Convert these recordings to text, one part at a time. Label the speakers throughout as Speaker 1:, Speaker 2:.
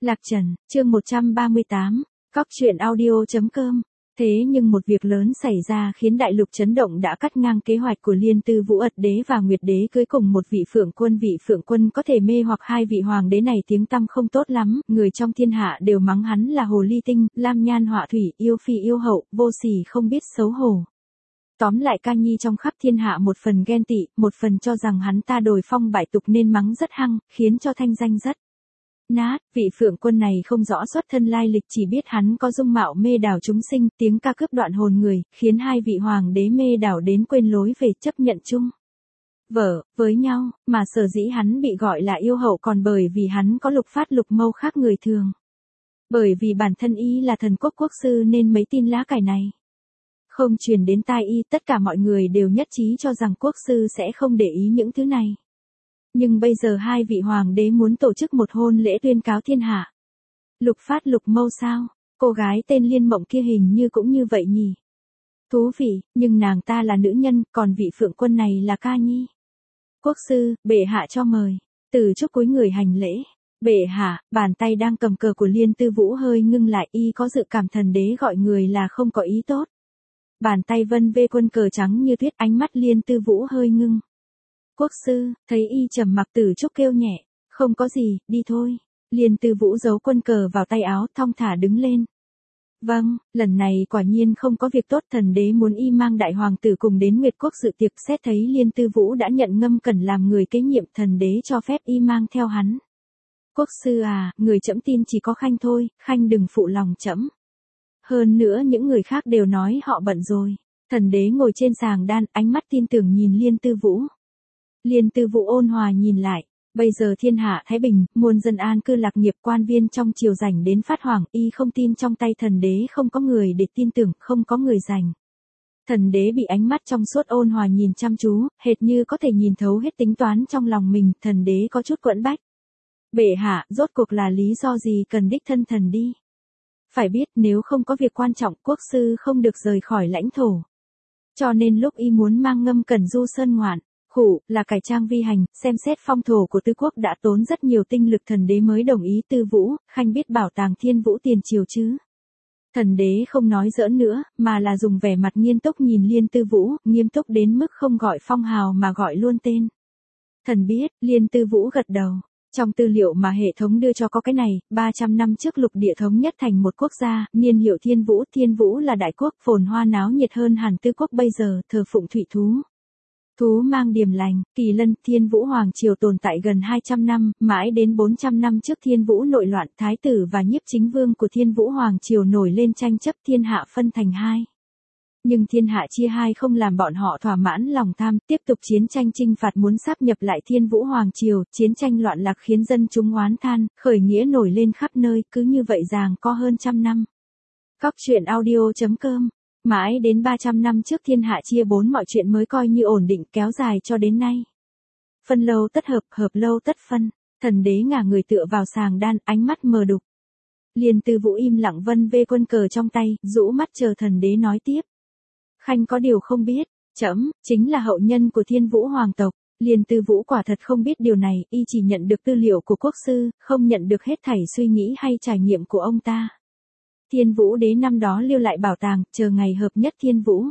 Speaker 1: Lạc Trần, chương 138, Cóc truyện audio.com. Thế nhưng một việc lớn xảy ra khiến đại lục chấn động đã cắt ngang kế hoạch của Liên Tư Vũ Ật Đế và Nguyệt Đế cưới cùng một vị phượng quân. Vị phượng quân có thể mê hoặc hai vị hoàng đế này tiếng tăm không tốt lắm, người trong thiên hạ đều mắng hắn là hồ ly tinh, lam nhan họa thủy, yêu phi yêu hậu, vô sỉ không biết xấu hổ. Tóm lại ca nhi trong khắp thiên hạ một phần ghen tị, một phần cho rằng hắn ta đồi phong bại tục nên mắng rất hăng, khiến cho thanh danh rất nát. Vị phượng quân này không rõ xuất thân lai lịch, chỉ biết hắn có dung mạo mê đảo chúng sinh, tiếng ca cướp đoạn hồn người, khiến hai vị hoàng đế mê đảo đến quên lối về, chấp nhận chung vợ với nhau, mà sở dĩ hắn bị gọi là yêu hậu còn bởi vì hắn có lục phát lục mâu khác người thường. Bởi vì bản thân y là thần quốc quốc sư nên mấy tin lá cải này không truyền đến tai y, tất cả mọi người đều nhất trí cho rằng quốc sư sẽ không để ý những thứ này. Nhưng bây giờ hai vị hoàng đế muốn tổ chức một hôn lễ tuyên cáo thiên hạ. Lục phát lục mâu sao? Cô gái tên Liên Mộng kia hình như cũng như vậy nhỉ? Thú vị, nhưng nàng ta là nữ nhân, còn vị phượng quân này là ca nhi. Quốc sư, bệ hạ cho mời. Từ chúc cúi người hành lễ. Bệ hạ, bàn tay đang cầm cờ của Liên Tư Vũ hơi ngưng lại, y có dự cảm thần đế gọi người là không có ý tốt. Bàn tay vân vê quân cờ trắng như tuyết, ánh mắt Liên Tư Vũ hơi ngưng. Quốc sư, thấy y trầm mặc, Tử Trúc kêu nhẹ, không có gì, đi thôi. Liên Tư Vũ giấu quân cờ vào tay áo, thong thả đứng lên. Vâng, lần này quả nhiên không có việc tốt, thần đế muốn y mang đại hoàng tử cùng đến Nguyệt Quốc dự tiệc. Xét thấy Liên Tư Vũ đã nhận Ngâm Cẩn làm người kế nhiệm, thần đế cho phép y mang theo hắn. Quốc sư à, người trẫm tin chỉ có Khanh thôi, Khanh đừng phụ lòng trẫm. Hơn nữa những người khác đều nói họ bận rồi. Thần đế ngồi trên sàng đan, ánh mắt tin tưởng nhìn Liên Tư Vũ. Liên Tư Vũ ôn hòa nhìn lại, bây giờ thiên hạ thái bình, muôn dân an cư lạc nghiệp, quan viên trong triều rảnh đến phát hoảng, y không tin trong tay thần đế không có người để tin tưởng, không có người rảnh. Thần đế bị ánh mắt trong suốt ôn hòa nhìn chăm chú, hệt như có thể nhìn thấu hết tính toán trong lòng mình, thần đế có chút quẫn bách. Bệ hạ, rốt cuộc là lý do gì cần đích thân thần đi? Phải biết nếu không có việc quan trọng, quốc sư không được rời khỏi lãnh thổ. Cho nên lúc y muốn mang Ngâm Cẩn du sơn ngoạn, khủ, là cải trang vi hành, xem xét phong thổ của Tư Quốc đã tốn rất nhiều tinh lực, thần đế mới đồng ý. Tư Vũ, Khanh biết bảo tàng Thiên Vũ tiền triều chứ? Thần đế không nói giỡn nữa, mà là dùng vẻ mặt nghiêm túc nhìn Liên Tư Vũ, nghiêm túc đến mức không gọi phong hào mà gọi luôn tên. Thần biết. Liên Tư Vũ gật đầu. Trong tư liệu mà hệ thống đưa cho có cái này, 300 năm trước lục địa thống nhất thành một quốc gia, niên hiệu Thiên Vũ là đại quốc, phồn hoa náo nhiệt hơn hẳn Tư Quốc bây giờ, thờ phụng thủy thú. Thú mang điềm lành, kỳ lân. Thiên Vũ Hoàng Triều tồn tại gần 200 năm, mãi đến 400 năm trước Thiên Vũ nội loạn, thái tử và nhiếp chính vương của Thiên Vũ Hoàng Triều nổi lên tranh chấp, thiên hạ phân thành hai. Nhưng thiên hạ chia hai không làm bọn họ thỏa mãn lòng tham, tiếp tục chiến tranh chinh phạt muốn sáp nhập lại Thiên Vũ Hoàng Triều, chiến tranh loạn lạc khiến dân chúng oán than, khởi nghĩa nổi lên khắp nơi, cứ như vậy giằng co hơn trăm năm. Cóc truyện audio.com. Mãi đến 300 năm trước thiên hạ chia bốn, mọi chuyện mới coi như ổn định, kéo dài cho đến nay. Phân lâu tất hợp, hợp lâu tất phân. Thần đế ngả người tựa vào sàng đan, ánh mắt mờ đục. Liên Tư Vũ im lặng vân vê quân cờ trong tay, rũ mắt chờ thần đế nói tiếp. Khanh có điều không biết, trẫm chính là hậu nhân của Thiên Vũ hoàng tộc. Liên Tư Vũ quả thật không biết điều này, y chỉ nhận được tư liệu của quốc sư, không nhận được hết thảy suy nghĩ hay trải nghiệm của ông ta. Thiên Vũ đế năm đó lưu lại bảo tàng, chờ ngày hợp nhất Thiên Vũ.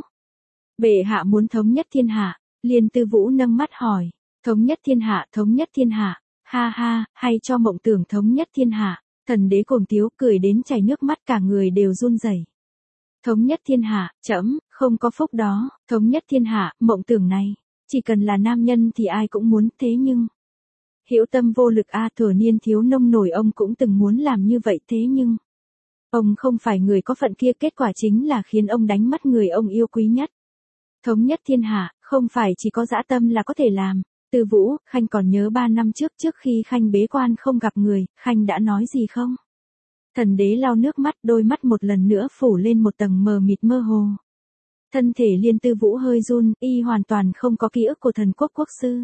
Speaker 1: Bệ hạ muốn thống nhất thiên hạ. Liên Tư Vũ nâng mắt hỏi. Thống nhất thiên hạ, thống nhất thiên hạ. Ha ha, hay cho mộng tưởng thống nhất thiên hạ. Thần đế cuồng tiếu, cười đến chảy nước mắt, cả người đều run rẩy. Thống nhất thiên hạ, trẫm không có phúc đó. Thống nhất thiên hạ, mộng tưởng này, chỉ cần là nam nhân thì ai cũng muốn, thế nhưng hữu tâm vô lực a. Thuở niên thiếu nông nổi ông cũng từng muốn làm như vậy, thế nhưng ông không phải người có phận kia, kết quả chính là khiến ông đánh mất người ông yêu quý nhất. Thống nhất thiên hạ, không phải chỉ có dã tâm là có thể làm. Tư Vũ, Khanh còn nhớ 3 năm trước khi Khanh bế quan không gặp người, Khanh đã nói gì không? Thần đế lau nước mắt, đôi mắt một lần nữa phủ lên một tầng mờ mịt mơ hồ. Thân thể Liên Tư Vũ hơi run, y hoàn toàn không có ký ức của thần quốc quốc sư.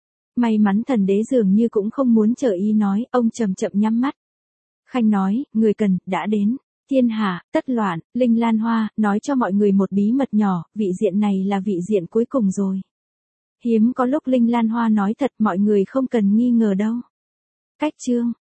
Speaker 1: May mắn thần đế dường như cũng không muốn chờ y nói, ông chậm chậm nhắm mắt. Khanh nói, người cần, đã đến. Thiên hạ, tất loạn, Linh Lan Hoa, nói cho mọi người một bí mật nhỏ, vị diện này là vị diện cuối cùng rồi. Hiếm có lúc Linh Lan Hoa nói thật, mọi người không cần nghi ngờ đâu. Cách chương.